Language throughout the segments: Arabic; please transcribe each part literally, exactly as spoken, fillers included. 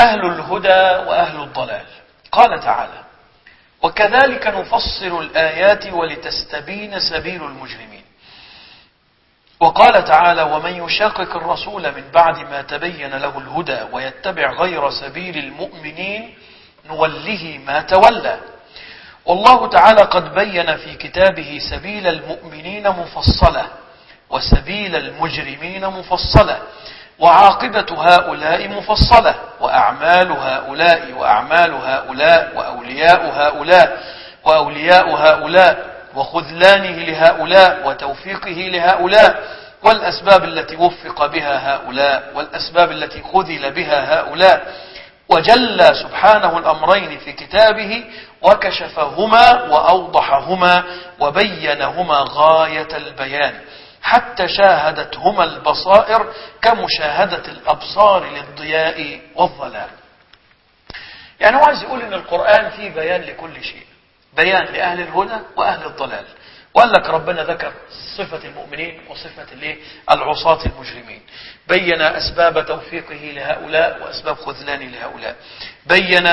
أهل الهدى وأهل الضلال. قال تعالى: وكذلك نفصل الآيات ولتستبين سبيل المجرمين. وقال تعالى: ومن يشاقق الرسول من بعد ما تبين له الهدى ويتبع غير سبيل المؤمنين نوله ما تولى. والله تعالى قد بين في كتابه سبيل المؤمنين مفصلة وسبيل المجرمين مفصلة، وعاقبة هؤلاء مفصلة، وأعمال هؤلاء وأعمال هؤلاء، وأولياء هؤلاء وأولياء هؤلاء، وخذلانه لهؤلاء وتوفيقه لهؤلاء، والأسباب التي وفق بها هؤلاء والأسباب التي خذل بها هؤلاء. وجلى سبحانه الأمرين في كتابه وكشفهما وأوضحهما وبينهما غاية البيان، حتى شاهدتهما البصائر كمشاهدة الأبصار للضياء والظلام. يعني هو عايز يقول إن القرآن فيه بيان لكل شيء، بيان لأهل الهدى وأهل الضلال. وقال لك ربنا ذكر صفة المؤمنين وصفة العصاة المجرمين، بين أسباب توفيقه لهؤلاء وأسباب خذلانه لهؤلاء، بين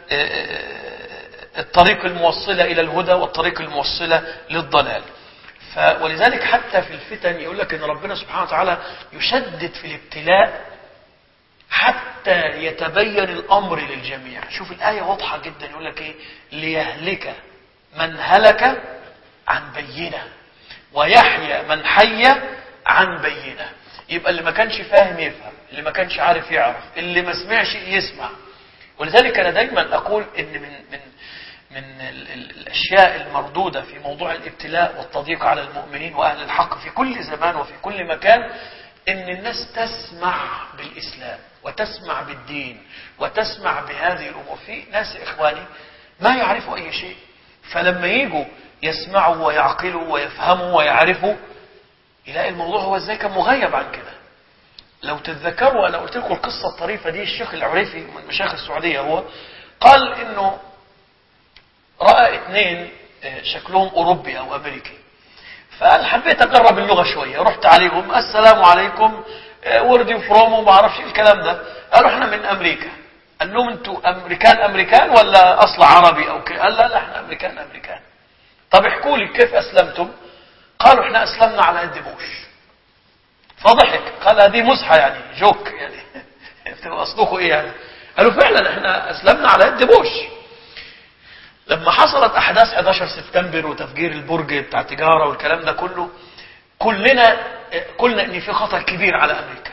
الطريق الموصلة إلى الهدى والطريق الموصلة للضلال. ولذلك حتى في الفتن يقول لك إن ربنا سبحانه وتعالى يشدد في الابتلاء حتى يتبين الأمر للجميع. شوف الآية واضحة جدا، يقول لك إيه؟ ليهلك من هلك عن بينة ويحيى من حي عن بينة. يبقى اللي ما كانش فاهم يفهم، اللي ما كانش عارف يعرف، اللي ما سمعش يسمع. ولذلك أنا دايما أقول إن من من من الأشياء المردودة في موضوع الابتلاء والتضييق على المؤمنين وأهل الحق في كل زمان وفي كل مكان، إن الناس تسمع بالإسلام وتسمع بالدين وتسمع بهذه الأمور. في ناس إخواني ما يعرفوا أي شيء، فلما يجوا يسمعوا ويعقلوا ويفهموا ويعرفوا يلاقي الموضوع هو ازاي كان مغيب عن كده. لو تتذكروا أنا قلت لكم القصة الطريفة دي، الشيخ العريفي من مشايخ السعودية هو قال إنه رأى اثنين شكلهم أوروبي أو أمريكي، فقال حبيت أقرب اللغة شوية، رحت عليهم السلام عليكم وردي فروم وما أعرفش الكلام ده. قالوا احنا من أمريكا. قال لهم انتوا أمريكان أمريكان ولا أصل عربي أو كده؟ قال لا لا احنا أمريكان أمريكان. طب احكوا لي كيف أسلمتم؟ قالوا احنا أسلمنا على يد بوش. فضحك قال هذه مزحة يعني جوك يعني أصدقوا إيه يعني؟ قالوا فعلا احنا أسلمنا على يد بوش. لما حصلت أحداث أحد عشر سبتمبر وتفجير البرج بتاع التجارة والكلام ده كله، كلنا قلنا إن في خطر كبير على أمريكا.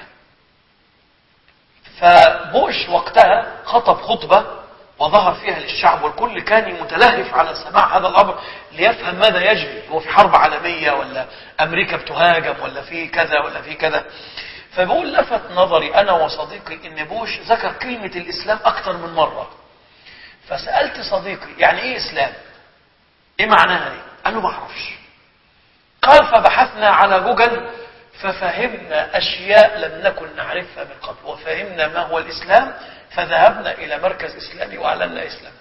فبوش وقتها خطب خطبة وظهر فيها للشعب، والكل كان متلهف على سماع هذا الأمر ليفهم ماذا يجري، هو في حرب عالمية ولا أمريكا بتهاجم ولا في كذا ولا في كذا. فبقول لفت نظري أنا وصديقي إن بوش ذكر كلمة الإسلام أكثر من مرة. فسألت صديقي يعني إيه إسلام؟ إيه معناها دي؟ قال له ما أعرفش. قال فبحثنا على جوجل ففهمنا أشياء لم نكن نعرفها من قبل، وفهمنا ما هو الإسلام، فذهبنا إلى مركز إسلامي وأعلنا إسلام.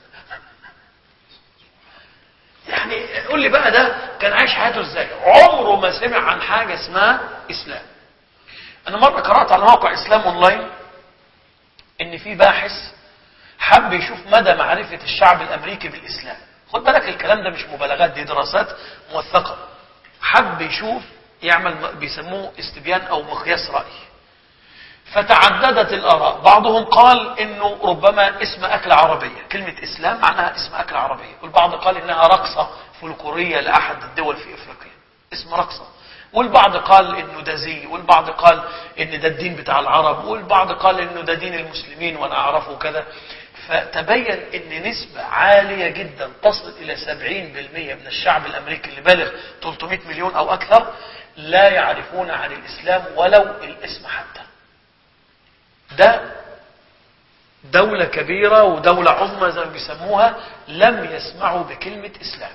يعني قول لي بقى ده كان عايش حياته إزاي؟ عمره ما سمع عن حاجة اسمها إسلام. أنا مرة قرأت على موقع إسلام أونلاين إن في باحث حب يشوف مدى معرفة الشعب الأمريكي بالإسلام. خد بالك الكلام ده مش مبالغات، دي دراسات موثقة. حب يشوف يعمل بيسموه استبيان أو مقياس رأي. فتعددت الآراء، بعضهم قال إنه ربما اسم أكل عربية، كلمة إسلام معناها اسم أكل عربية، والبعض قال إنها رقصة فلكلورية لأحد الدول في إفريقيا، اسم رقصة، والبعض قال إنه ده زي، والبعض قال إن ده الدين بتاع العرب، والبعض قال إنه ده دين المسلمين وأنا أعرفه كذا. فتبين ان نسبة عالية جدا تصل الى سبعين بالمئة من الشعب الامريكي اللي بالغ ثلاثمئة مليون او اكثر لا يعرفون عن الاسلام ولو الاسم حتى. ده دولة كبيرة ودولة عظمى زي ما بيسموها لم يسمعوا بكلمة اسلام.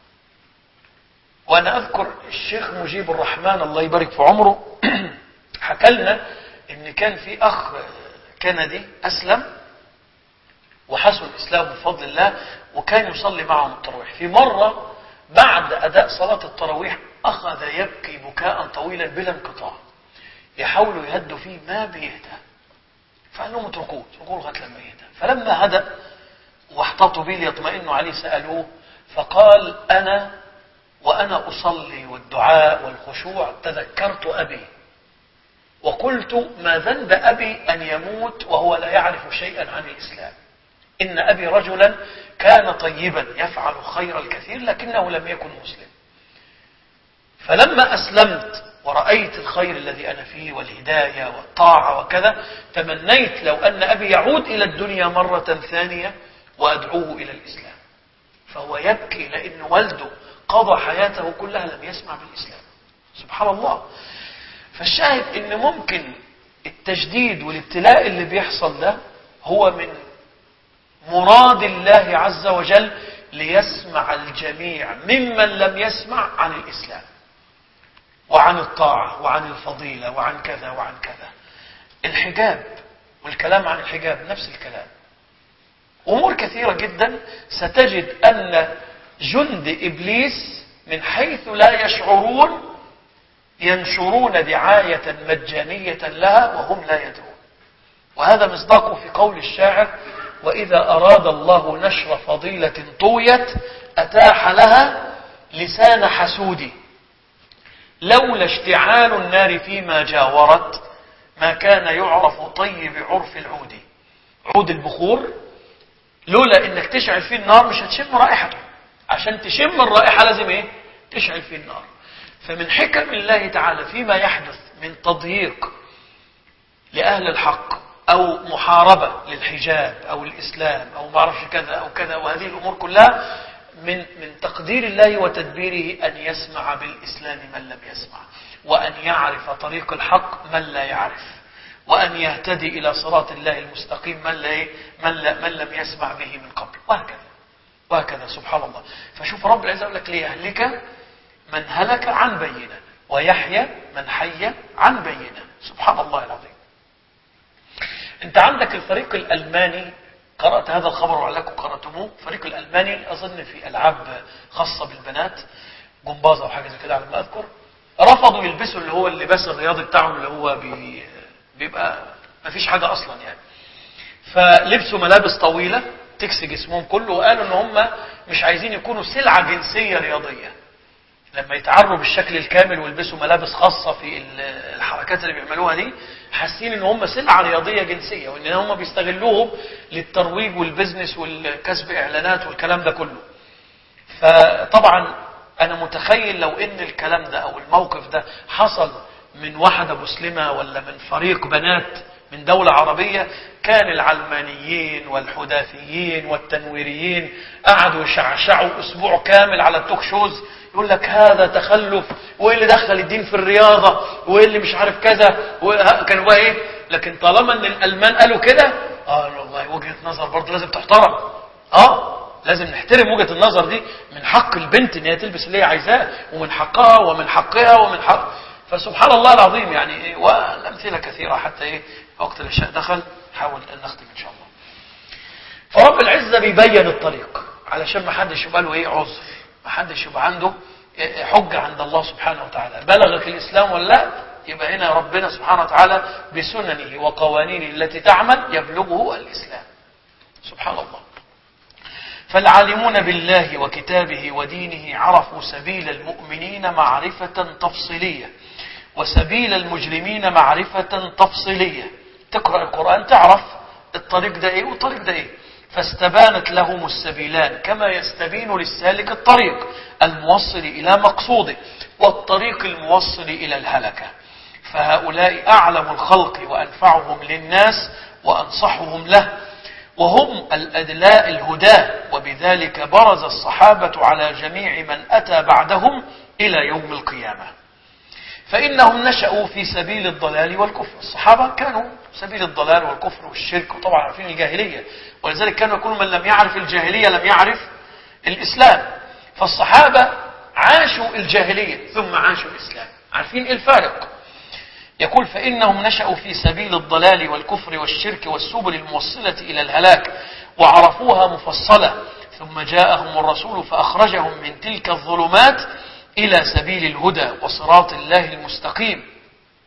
وانا اذكر الشيخ مجيب الرحمن الله يبارك في عمره حكى لنا ان كان في اخ كندي اسلم وحسن الإسلام بفضل الله، وكان يصلي معهم التراويح. في مرة بعد أداء صلاة التراويح أخذ يبكي بكاء طويلا بلا انقطاع، يحاولوا يهدوا فيه ما بيهدى. فقال لهم اتركوه اتركوه لغايه لما يهدى. فلما هدأ واحتاطوا به ليطمئنوا عليه سألوه، فقال أنا وأنا أصلي والدعاء والخشوع تذكرت أبي وقلت ما ذنب أبي أن يموت وهو لا يعرف شيئا عن الإسلام. إن أبي رجلا كان طيبا يفعل خير الكثير لكنه لم يكن مسلم. فلما أسلمت ورأيت الخير الذي أنا فيه والهداية والطاعة وكذا، تمنيت لو أن أبي يعود إلى الدنيا مرة ثانية وأدعوه إلى الإسلام. فهو يبكي لأن والده قضى حياته كلها لم يسمع بالإسلام. سبحان الله. فالشاهد إن ممكن التجديد والابتلاء اللي بيحصل ده هو من مراد الله عز وجل ليسمع الجميع ممن لم يسمع عن الإسلام وعن الطاعة وعن الفضيلة وعن كذا وعن كذا. الحجاب والكلام عن الحجاب نفس الكلام. أمور كثيرة جدا ستجد أن جند إبليس من حيث لا يشعرون ينشرون دعاية مجانية لها وهم لا يدرون. وهذا مصداقه في قول الشاعر: وإذا أراد الله نشر فضيلة طويت أتاح لها لسان حسود، لولا اشتعال النار فيما جاورت ما كان يعرف طيب عرف العود. عود البخور لولا انك تشعل فيه النار مش هتشم رائحته. عشان تشم الرائحة لازم ايه؟ تشعل فيه النار. فمن حكم الله تعالى فيما يحدث من تضييق لأهل الحق أو محاربة للحجاب أو الإسلام أو ما اعرفش كذا أو كذا، وهذه الأمور كلها من من تقدير الله وتدبيره أن يسمع بالإسلام من لم يسمع، وأن يعرف طريق الحق من لا يعرف، وأن يهتدي إلى صراط الله المستقيم من لا من, لا من لم يسمع به من قبل، وهكذا وهكذا. سبحان الله. فشوف رب العزة يقول لك: ليهلك من هلك عن بينة ويحيى من حي عن بينة. سبحان الله العظيم. انت عندك الفريق الألماني، قرأت هذا الخبر وعلكم قرأتموه. الفريق الألماني أظن في ألعاب خاصة بالبنات، جمباز أو حاجة زي كده على ما أذكر، رفضوا يلبسوا اللي هو اللباس الرياضي بتاعهم اللي هو بي بيبقى ما فيش حاجة أصلا يعني. فلبسوا ملابس طويلة تكسي جسمهم كله، وقالوا ان هم مش عايزين يكونوا سلعة جنسية رياضية. لما يتعروا بالشكل الكامل ويلبسوا ملابس خاصة في الحركات اللي بيعملوها دي، حاسين ان هم سلعة رياضية جنسية، وان هم بيستغلوهم للترويج والبزنس والكسب اعلانات والكلام ده كله. فطبعا انا متخيل لو ان الكلام ده او الموقف ده حصل من واحدة مسلمة ولا من فريق بنات من دولة عربية، كان العلمانيين والحداثيين والتنويريين قعدوا يشعشعوا اسبوع كامل على التوك شوز، يقول لك هذا تخلف، وايه اللي دخل الدين في الرياضة، وايه اللي مش عارف كذا، كانوا بقى ايه. لكن طالما ان الالمان قالوا كده، اه والله وجهة نظر برضه لازم تحترم. اه لازم نحترم وجهة النظر دي. من حق البنت ان هي تلبس اللي هي عايزاه، ومن حقها ومن حقها ومن حق. فسبحان الله العظيم يعني. والامثله كثيره حتى ايه وقت العشاء دخل نحاول ان نختم ان شاء الله. فرب العزه بيبين الطريق علشان ما حدش يبقى له ايه عذر، ما حدش يبقى عنده حجه عند الله سبحانه وتعالى. بلغك الاسلام ولا لا؟ يبقى هنا ربنا سبحانه وتعالى بسننه وقوانينه التي تعمل يبلغه الاسلام. سبحان الله. فالعالمون بالله وكتابه ودينه عرفوا سبيل المؤمنين معرفة تفصيلية، وسبيل المجرمين معرفة تفصيلية. تقرأ القرآن تعرف الطريق ده ايه والطريق ده ايه. فاستبانت لهم السبيلان كما يستبين للسالك الطريق الموصل إلى مقصوده والطريق الموصل إلى الهلكة. فهؤلاء أعلم الخلق وأنفعهم للناس وأنصحهم له، وهم الأدلاء الهداة، وبذلك برز الصحابة على جميع من أتى بعدهم إلى يوم القيامة. فإنهم نشأوا في سبيل الضلال والكفر. الصحابة كانوا سبيل الضلال والكفر والشرك، وطبعا عارفين الجاهلية، ولذلك كانوا يقولون من لم يعرف الجاهلية لم يعرف الإسلام. فالصحابة عاشوا الجاهلية ثم عاشوا الإسلام، عارفين الفارق. يقول: فإنهم نشأوا في سبيل الضلال والكفر والشرك والسبل الموصلة إلى الهلاك، وعرفوها مفصلة، ثم جاءهم الرسول فأخرجهم من تلك الظلمات إلى سبيل الهدى وصراط الله المستقيم.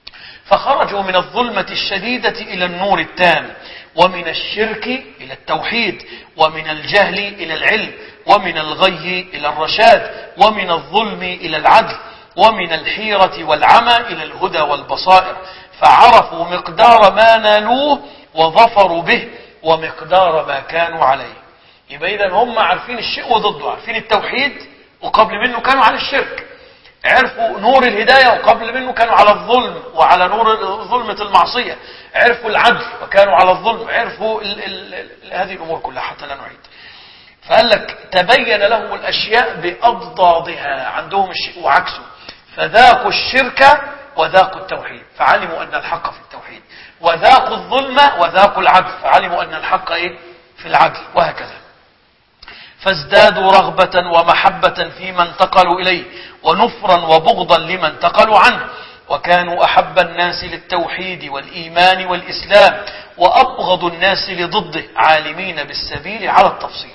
فخرجوا من الظلمة الشديدة إلى النور التام، ومن الشرك إلى التوحيد، ومن الجهل إلى العلم، ومن الغي إلى الرشاد، ومن الظلم إلى العدل، ومن الحيرة والعمى إلى الهدى والبصائر، فعرفوا مقدار ما نالوه وظفروا به ومقدار ما كانوا عليه. يبقى إذن هم عارفين الشيء وضده، عارفين التوحيد وقبل منه كانوا على الشرك، عرفوا نور الهداية وقبل منه كانوا على الظلم وعلى نور ظلمة المعصية، عرفوا العدل وكانوا على الظلم، عرفوا ال ال ال هذه الأمور كلها حتى لا نعيد. فقال لك تبين لهم الأشياء بأضدادها، عندهم الشيء وعكسه، فذاقوا الشرك وذاقوا التوحيد فعلموا أن الحق في التوحيد، وذاقوا الظلم وذاقوا العدل فعلموا أن الحق إيه؟ في العدل، وهكذا. فازدادوا رغبة ومحبة فيما انتقلوا إليه، ونفرا وبغضا لما انتقلوا عنه، وكانوا أحب الناس للتوحيد والإيمان والإسلام، وأبغض الناس لضده، عالمين بالسبيل على التفصيل.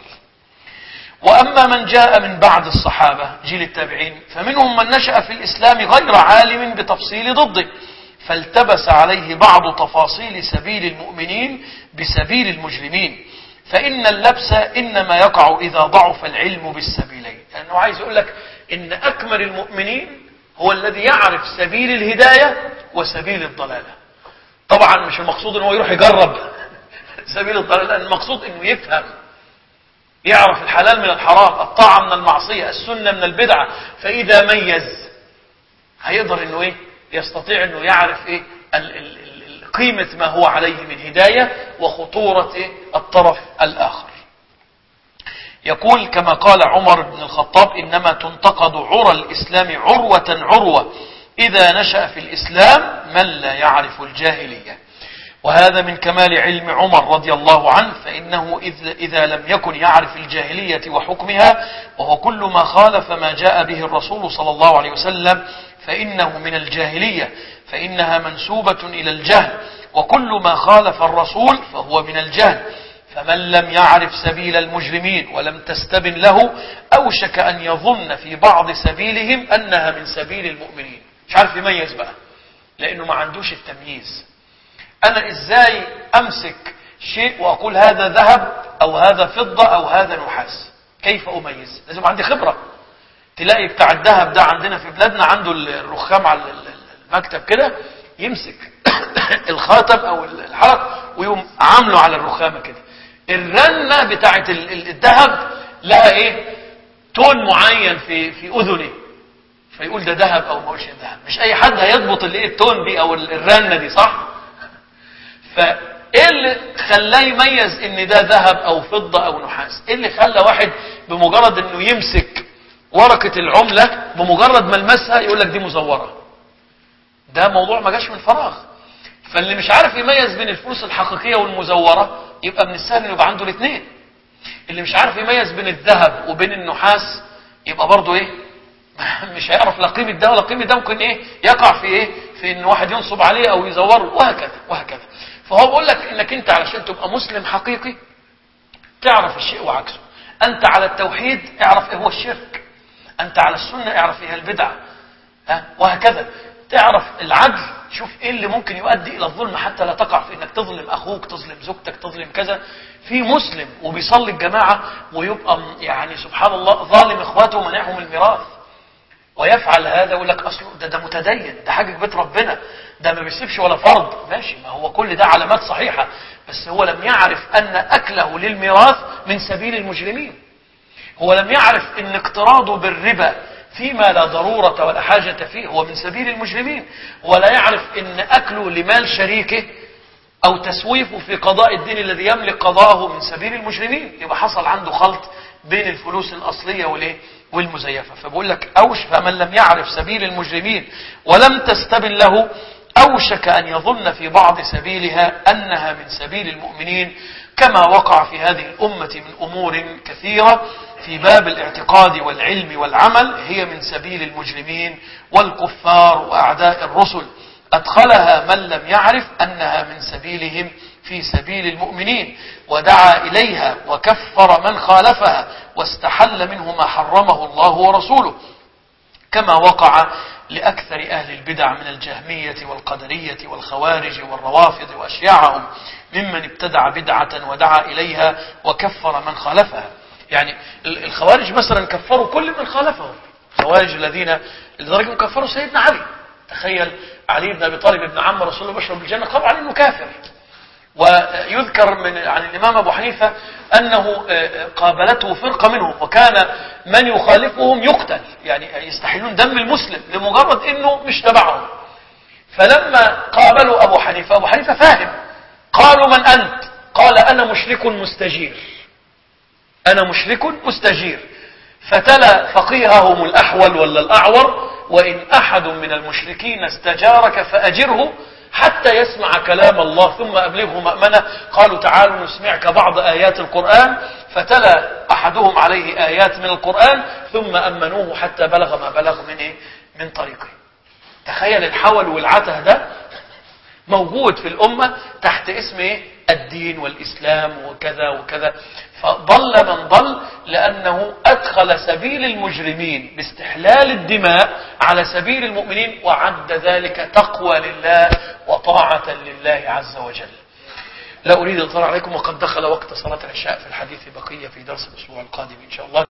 وأما من جاء من بعد الصحابة جيل التابعين فمنهم من نشأ في الإسلام غير عالم بتفصيل ضده، فالتبس عليه بعض تفاصيل سبيل المؤمنين بسبيل المجرمين، فإن اللبس إنما يقع إذا ضعف العلم بالسبيلين. لأنه عايز يقول لك إن أكمل المؤمنين هو الذي يعرف سبيل الهداية وسبيل الضلالة. طبعا مش المقصود إنه يروح يجرب سبيل الضلالة، المقصود إنه يفهم، يعرف الحلال من الحرام، الطاعة من المعصية، السنة من البدعة، فإذا ميز هيقدر إنه إيه؟ يستطيع إنه يعرف إيه؟ ال ال ال قيمة ما هو عليه من هداية وخطورة إيه؟ الطرف الآخر. يقول كما قال عمر بن الخطاب إنما تنتقد عرى الإسلام عروة عروة إذا نشأ في الإسلام من لا يعرف الجاهلية. وهذا من كمال علم عمر رضي الله عنه، فإنه إذا لم يكن يعرف الجاهلية وحكمها وهو كل ما خالف ما جاء به الرسول صلى الله عليه وسلم فإنه من الجاهلية، فإنها منسوبة إلى الجهل، وكل ما خالف الرسول فهو من الجهل. فمن لم يعرف سبيل المجرمين ولم تستبن له أوشك أن يظن في بعض سبيلهم أنها من سبيل المؤمنين. مش عارف يميز بقى لأنه ما عندوش التمييز. أنا إزاي أمسك شيء وأقول هذا ذهب أو هذا فضة أو هذا نحاس؟ كيف أميز؟ لازم عندي خبرة. تلاقي بتاع الذهب ده عندنا في بلادنا عنده الرخام على المكتب كده، يمسك الخاتم أو الحلق ويقوم عامله على الرخامة كده. الرنة بتاعة الذهب لها إيه؟ تون معين في في أذنه، فيقول ده ذهب أو ما هوش ذهب. مش أي حد هيضبط اللي إيه التون دي أو الرنة دي، صح؟ فايه اللي خلاه يميز ان ده ذهب او فضة او نحاس؟ ايه اللي خلى واحد بمجرد انه يمسك ورقة العملة بمجرد ما لمسها يقول لك دي مزورة؟ ده موضوع ما جاش من فراغ. فاللي مش عارف يميز بين الفلوس الحقيقية والمزورة يبقى من السهل انه يبقى عنده الاثنين. اللي مش عارف يميز بين الذهب وبين النحاس يبقى برضه ايه؟ مش هيعرف لا قيمة ده ولا قيمة ده، ممكن ايه؟ يقع في ايه؟ في ان واحد ينصب عليه او يزوره، وهكذا وهكذا. فهو بقول لك انك انت علشان تبقى مسلم حقيقي تعرف الشيء وعكسه. انت على التوحيد اعرف ايه هو الشرك، انت على السنة اعرف ايه البدعة، ها وهكذا. تعرف العدل، شوف ايه اللي ممكن يؤدي الى الظلم حتى لا تقع في انك تظلم اخوك، تظلم زوجتك، تظلم كذا. في مسلم وبيصلي الجماعة ويبقى يعني سبحان الله ظالم اخواته ومنعهم الميراث، ويفعل هذا ويقول لك اصله ده ده متدين، ده حاجة بيت ربنا، ده ما بيسيبش ولا فرض. ماشي، ما هو كل ده علامات صحيحة، بس هو لم يعرف ان اكله للميراث من سبيل المجرمين. هو لم يعرف ان اقتراضه بالربا فيما لا ضرورة ولا حاجة فيه هو من سبيل المجرمين، ولا يعرف ان اكله لمال شريكه او تسويفه في قضاء الدين الذي يملك قضاءه من سبيل المجرمين. يبقى حصل عنده خلط بين الفلوس الاصلية والايه والمزيفة. فبقول لك اوش فمن لم يعرف سبيل المجرمين ولم تستبن له اوشك ان يظن في بعض سبيلها انها من سبيل المؤمنين، كما وقع في هذه الامة من امور كثيرة في باب الاعتقاد والعلم والعمل هي من سبيل المجرمين والكفار واعداء الرسل، ادخلها من لم يعرف انها من سبيلهم في سبيل المؤمنين، ودعا إليها وكفر من خالفها واستحل منه ما حرمه الله ورسوله، كما وقع لأكثر أهل البدع من الجهمية والقدرية والخوارج والروافض وأشياعهم ممن ابتدع بدعة ودعا إليها وكفر من خالفها. يعني الخوارج مثلا كفروا كل من خالفهم، الخوارج الذين لدرجة كفروا سيدنا علي. تخيل علي بن أبي طالب ابن عم رسول الله بشر بالجنة، قالوا عليه إنه كافر. ويذكر من عن الإمام أبو حنيفة أنه قابلته فرقة منهم وكان من يخالفهم يقتل، يعني يستحيلون دم المسلم لمجرد أنه مش تبعهم. فلما قابلوا أبو حنيفة، أبو حنيفة فاهم، قالوا من أنت؟ قال أنا مشرك مستجير، أنا مشرك مستجير. فتلا فقيههم الأحول ولا الأعور: وإن أحد من المشركين استجارك فأجره حتى يسمع كلام الله ثم أبلغه مأمنة. قالوا تعالوا نسمعك بعض آيات القرآن، فتلا أحدهم عليه آيات من القرآن ثم أمنوه حتى بلغ ما بلغ من إيه؟ من طريقه. تخيل الحول والعته ده موجود في الأمة تحت اسم إيه؟ الدين والإسلام وكذا وكذا. فضل من ضل لأنه أدخل سبيل المجرمين باستحلال الدماء على سبيل المؤمنين، وعد ذلك تقوى لله وطاعة لله عز وجل. لا أريد أن أطلع عليكم، وقد دخل وقت صلاة العشاء، في الحديث بقية في درس الأسبوع القادم إن شاء الله.